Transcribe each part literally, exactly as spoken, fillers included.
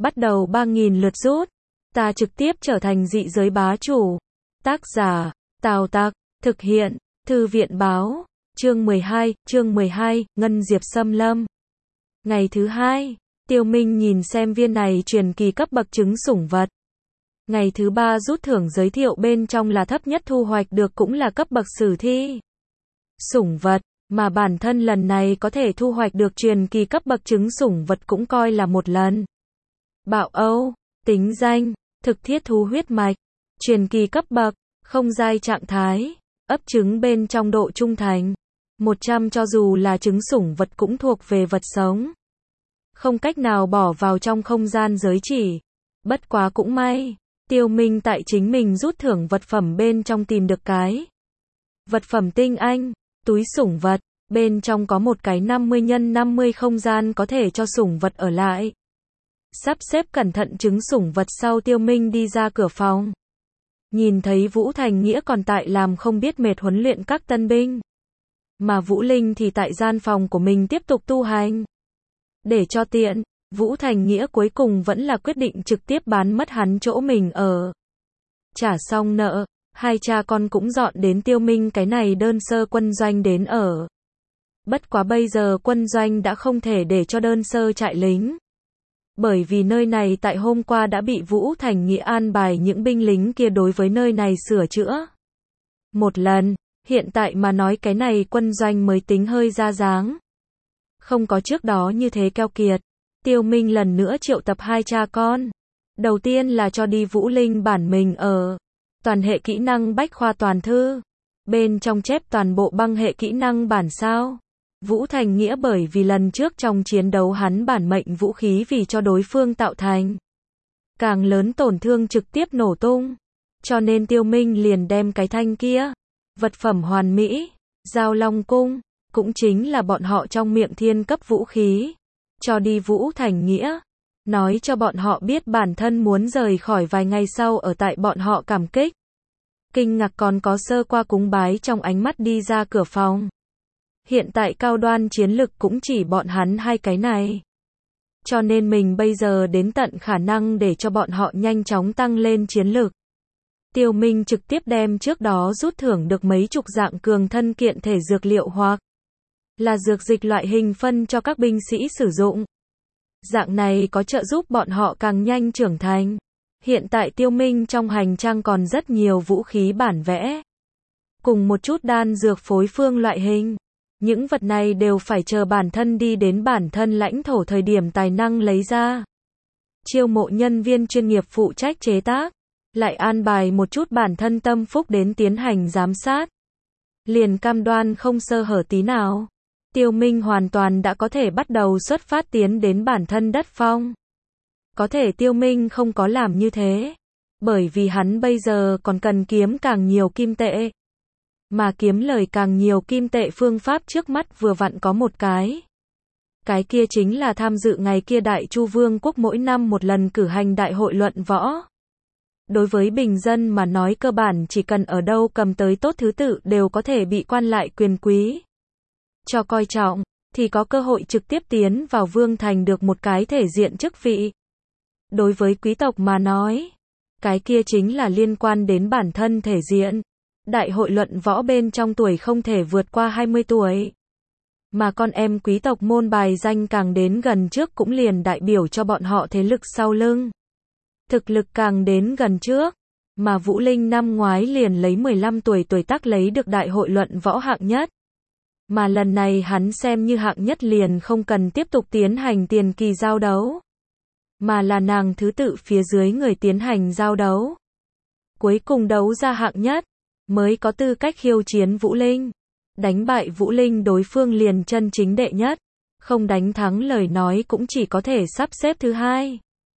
bắt đầu ba nghìn lượt rút. Ta trực tiếp trở thành dị giới bá chủ. Tác giả, Tào Tặc, thực hiện, Thư viện báo, chương mười hai, chương mười hai, Ngân Diệp Xâm Lâm. Ngày thứ hai, Tiêu Minh nhìn xem viên này truyền kỳ cấp bậc trứng sủng vật. Ngày thứ ba rút thưởng giới thiệu bên trong là thấp nhất thu hoạch được cũng là cấp bậc sử thi. Sủng vật, mà bản thân lần này có thể thu hoạch được truyền kỳ cấp bậc trứng sủng vật cũng coi là một lần. Bạo Âu, tính danh, thực thiết thú huyết mạch, truyền kỳ cấp bậc, không giai trạng thái, ấp trứng bên trong độ trung thành. một trăm cho dù là trứng sủng vật cũng thuộc về vật sống. Không cách nào bỏ vào trong không gian giới chỉ. Bất quá cũng may, Tiêu Minh tại chính mình rút thưởng vật phẩm bên trong tìm được cái. Vật phẩm tinh anh, túi sủng vật, bên trong có một cái năm mươi nhân năm mươi không gian có thể cho sủng vật ở lại. Sắp xếp cẩn thận trứng sủng vật sau Tiêu Minh đi ra cửa phòng. Nhìn thấy Vũ Thành Nghĩa còn tại làm không biết mệt huấn luyện các tân binh. Mà Vũ Linh thì tại gian phòng của mình tiếp tục tu hành. Để cho tiện, Vũ Thành Nghĩa cuối cùng vẫn là quyết định trực tiếp bán mất hắn chỗ mình ở. Trả xong nợ, hai cha con cũng dọn đến Tiêu Minh cái này đơn sơ quân doanh đến ở. Bất quá bây giờ quân doanh đã không thể để cho đơn sơ trại lính. Bởi vì nơi này tại hôm qua đã bị Vũ Thành Nghĩa an bài những binh lính kia đối với nơi này sửa chữa. Một lần, hiện tại mà nói cái này quân doanh mới tính hơi ra dáng. Không có trước đó như thế keo kiệt. Tiêu Minh lần nữa triệu tập hai cha con. Đầu tiên là cho đi Vũ Linh bản mình ở. Toàn hệ kỹ năng bách khoa toàn thư. Bên trong chép toàn bộ băng hệ kỹ năng bản sao. Vũ Thành Nghĩa bởi vì lần trước trong chiến đấu hắn bản mệnh vũ khí vì cho đối phương tạo thành càng lớn tổn thương trực tiếp nổ tung. Cho nên Tiêu Minh liền đem cái thanh kia, vật phẩm hoàn mỹ, Giao Long Cung, cũng chính là bọn họ trong miệng thiên cấp vũ khí, cho đi Vũ Thành Nghĩa. Nói cho bọn họ biết bản thân muốn rời khỏi vài ngày sau ở tại bọn họ cảm kích. Kinh ngạc còn có sơ qua cúng bái trong ánh mắt đi ra cửa phòng. Hiện tại cao đoan chiến lực cũng chỉ bọn hắn hai cái này. Cho nên mình bây giờ đến tận khả năng để cho bọn họ nhanh chóng tăng lên chiến lực. Tiêu Minh trực tiếp đem trước đó rút thưởng được mấy chục dạng cường thân kiện thể dược liệu hoặc là dược dịch loại hình phân cho các binh sĩ sử dụng. Dạng này có trợ giúp bọn họ càng nhanh trưởng thành. Hiện tại Tiêu Minh trong hành trang còn rất nhiều vũ khí bản vẽ. Cùng một chút đan dược phối phương loại hình. Những vật này đều phải chờ bản thân đi đến bản thân lãnh thổ thời điểm tài năng lấy ra. Chiêu mộ nhân viên chuyên nghiệp phụ trách chế tác. Lại an bài một chút bản thân tâm phúc đến tiến hành giám sát. Liền cam đoan không sơ hở tí nào. Tiêu Minh hoàn toàn đã có thể bắt đầu xuất phát tiến đến bản thân đất phong. Có thể Tiêu Minh không có làm như thế. Bởi vì hắn bây giờ còn cần kiếm càng nhiều kim tệ. Mà kiếm lời càng nhiều kim tệ phương pháp trước mắt vừa vặn có một cái. Cái kia chính là tham dự ngày kia Đại Chu Vương quốc mỗi năm một lần cử hành đại hội luận võ. Đối với bình dân mà nói cơ bản chỉ cần ở đâu cầm tới tốt thứ tự đều có thể bị quan lại quyền quý cho coi trọng, thì có cơ hội trực tiếp tiến vào vương thành được một cái thể diện chức vị. Đối với quý tộc mà nói, cái kia chính là liên quan đến bản thân thể diện. Đại hội luận võ bên trong tuổi không thể vượt qua hai mươi tuổi. Mà con em quý tộc môn bài danh càng đến gần trước cũng liền đại biểu cho bọn họ thế lực sau lưng. Thực lực càng đến gần trước, mà Vũ Linh năm ngoái liền lấy mười lăm tuổi tuổi tác lấy được đại hội luận võ hạng nhất. Mà lần này hắn xem như hạng nhất liền không cần tiếp tục tiến hành tiền kỳ giao đấu. Mà là nàng thứ tự phía dưới người tiến hành giao đấu. Cuối cùng đấu ra hạng nhất, mới có tư cách khiêu chiến Vũ Linh. Đánh bại Vũ Linh đối phương liền chân chính đệ nhất. Không đánh thắng lời nói cũng chỉ có thể sắp xếp thứ hai.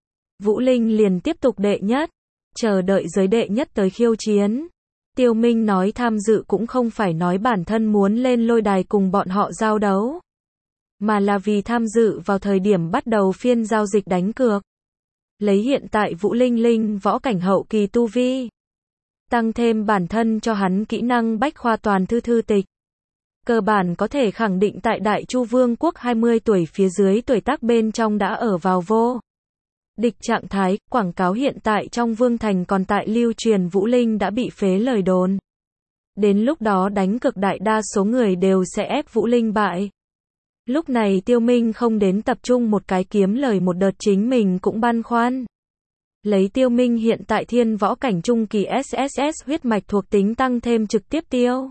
Vũ Linh liền tiếp tục đệ nhất. Chờ đợi giới đệ nhất tới khiêu chiến. Tiêu Minh nói tham dự cũng không phải nói bản thân muốn lên lôi đài cùng bọn họ giao đấu. Mà là vì tham dự vào thời điểm bắt đầu phiên giao dịch đánh cược. Lấy hiện tại Vũ Linh Linh võ cảnh hậu kỳ tu vi. Tăng thêm bản thân cho hắn kỹ năng bách khoa toàn thư thư tịch. Cơ bản có thể khẳng định tại Đại Chu Vương quốc hai mươi tuổi phía dưới tuổi tác bên trong đã ở vào vô Địch trạng thái, quảng cáo hiện tại trong Vương Thành còn tại lưu truyền Vũ Linh đã bị phế lời đồn. Đến lúc đó đánh cực đại đa số người đều sẽ ép Vũ Linh bại. Lúc này Tiêu Minh không đến tập trung một cái kiếm lời một đợt chính mình cũng băn khoăn. Lấy Tiêu Minh hiện tại thiên võ cảnh trung kỳ ét ét ét huyết mạch thuộc tính tăng thêm trực tiếp tiêu.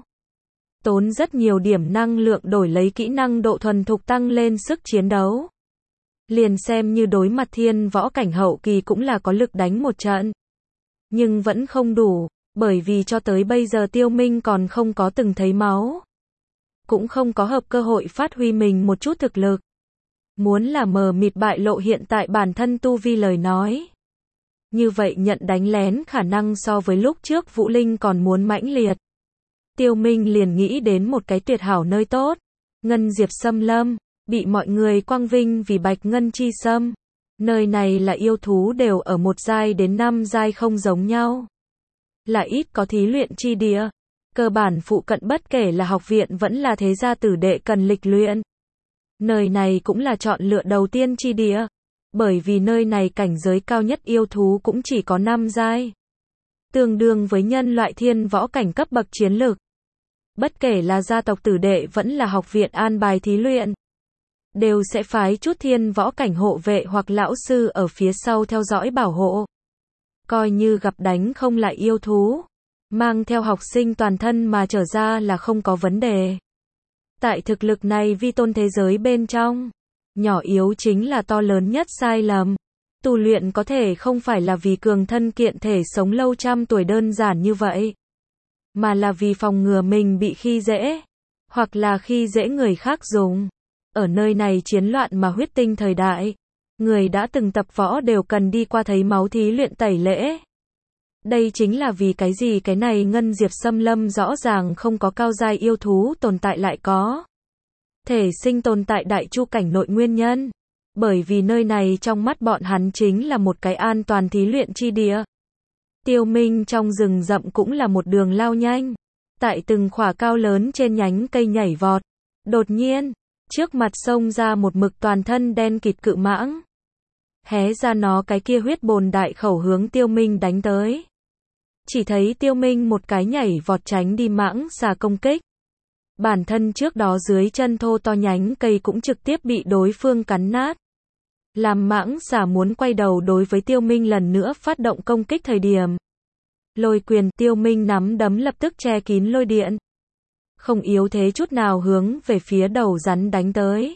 Tốn rất nhiều điểm năng lượng đổi lấy kỹ năng độ thuần thục tăng lên sức chiến đấu. Liền xem như đối mặt thiên võ cảnh hậu kỳ cũng là có lực đánh một trận. Nhưng vẫn không đủ, bởi vì cho tới bây giờ Tiêu Minh còn không có từng thấy máu. Cũng không có hợp cơ hội phát huy mình một chút thực lực. Muốn là mờ mịt bại lộ hiện tại bản thân tu vi lời nói. Như vậy nhận đánh lén khả năng so với lúc trước Vũ Linh còn muốn mãnh liệt. Tiêu Minh liền nghĩ đến một cái tuyệt hảo nơi tốt. Ngân Diệp Xâm Lâm, bị mọi người quang vinh vì Bạch Ngân Chi Sâm. Nơi này là yêu thú đều ở một giai đến năm giai không giống nhau. Là ít có thí luyện chi địa. Cơ bản phụ cận bất kể là học viện vẫn là thế gia tử đệ cần lịch luyện. Nơi này cũng là chọn lựa đầu tiên chi địa. Bởi vì nơi này cảnh giới cao nhất yêu thú cũng chỉ có năm giai. Tương đương với nhân loại thiên võ cảnh cấp bậc chiến lược. Bất kể là gia tộc tử đệ vẫn là học viện an bài thí luyện. Đều sẽ phái chút thiên võ cảnh hộ vệ hoặc lão sư ở phía sau theo dõi bảo hộ. Coi như gặp đánh không lại yêu thú. Mang theo học sinh toàn thân mà trở ra là không có vấn đề. Tại thực lực này vi tôn thế giới bên trong. Nhỏ yếu chính là to lớn nhất sai lầm. Tu luyện có thể không phải là vì cường thân kiện thể sống lâu trăm tuổi đơn giản như vậy. Mà là vì phòng ngừa mình bị khi dễ. Hoặc là khi dễ người khác dùng. Ở nơi này chiến loạn mà huyết tinh thời đại. Người đã từng tập võ đều cần đi qua thấy máu thí luyện tẩy lễ. Đây chính là vì cái gì cái này Ngân Diệp Xâm Lâm rõ ràng không có cao giai yêu thú tồn tại lại có. Thể sinh tồn tại đại chu cảnh nội nguyên nhân. Bởi vì nơi này trong mắt bọn hắn chính là một cái an toàn thí luyện chi địa. Tiêu Minh trong rừng rậm cũng là một đường lao nhanh. Tại từng khỏa cao lớn trên nhánh cây nhảy vọt. Đột nhiên, trước mặt xông ra một mực toàn thân đen kịt cự mãng. Hé ra nó cái kia huyết bồn đại khẩu hướng Tiêu Minh đánh tới. Chỉ thấy Tiêu Minh một cái nhảy vọt tránh đi mãng xà công kích. Bản thân trước đó dưới chân thô to nhánh cây cũng trực tiếp bị đối phương cắn nát. Làm mãng xà muốn quay đầu đối với Tiêu Minh lần nữa phát động công kích thời điểm. Lôi quyền Tiêu Minh nắm đấm lập tức che kín lôi điện. Không yếu thế chút nào hướng về phía đầu rắn đánh tới.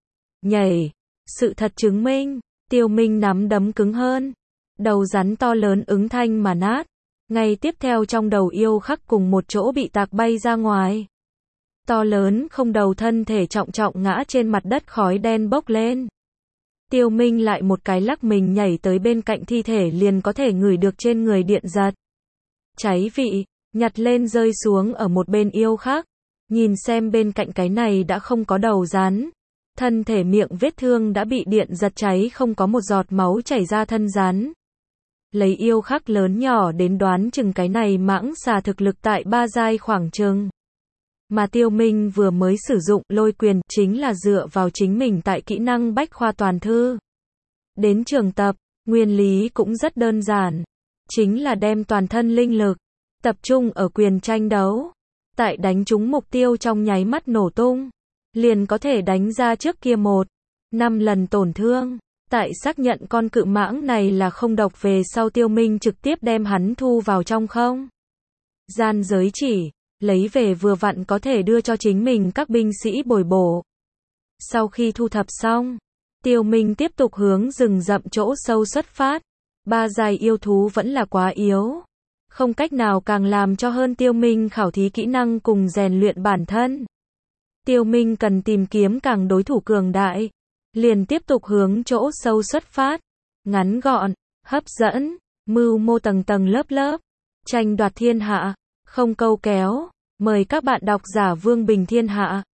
Nhảy. Sự thật chứng minh. Tiêu Minh nắm đấm cứng hơn. Đầu rắn to lớn ứng thanh mà nát. Ngay tiếp theo trong đầu yêu khắc cùng một chỗ bị tạc bay ra ngoài. To lớn không đầu thân thể trọng trọng ngã trên mặt đất khói đen bốc lên. Tiêu Minh lại một cái lắc mình nhảy tới bên cạnh thi thể liền có thể ngửi được trên người điện giật. Cháy vị, nhặt lên rơi xuống ở một bên yêu khắc. Nhìn xem bên cạnh cái này đã không có đầu rắn. Thân thể miệng vết thương đã bị điện giật cháy không có một giọt máu chảy ra thân rắn. Lấy yêu khắc lớn nhỏ đến đoán chừng cái này mãng xà thực lực tại ba giai khoảng chừng. Mà Tiêu Minh vừa mới sử dụng lôi quyền chính là dựa vào chính mình tại kỹ năng bách khoa toàn thư. Đến trường tập, nguyên lý cũng rất đơn giản. Chính là đem toàn thân linh lực, tập trung ở quyền tranh đấu. Tại đánh trúng mục tiêu trong nháy mắt nổ tung. Liền có thể đánh ra trước kia một, năm lần tổn thương. Tại xác nhận con cự mãng này là không độc về sau Tiêu Minh trực tiếp đem hắn thu vào trong không gian giới chỉ. Lấy về vừa vặn có thể đưa cho chính mình các binh sĩ bồi bổ. Sau khi thu thập xong, Tiêu Minh tiếp tục hướng rừng rậm chỗ sâu xuất phát. Ba giai yêu thú vẫn là quá yếu. Không cách nào càng làm cho hơn Tiêu Minh khảo thí kỹ năng cùng rèn luyện bản thân. Tiêu Minh cần tìm kiếm càng đối thủ cường đại. Liền tiếp tục hướng chỗ sâu xuất phát. Ngắn gọn, hấp dẫn, mưu mô tầng tầng lớp lớp. Tranh đoạt thiên hạ, không câu kéo. Mời các bạn đọc giả Vương Bình Thiên Hạ.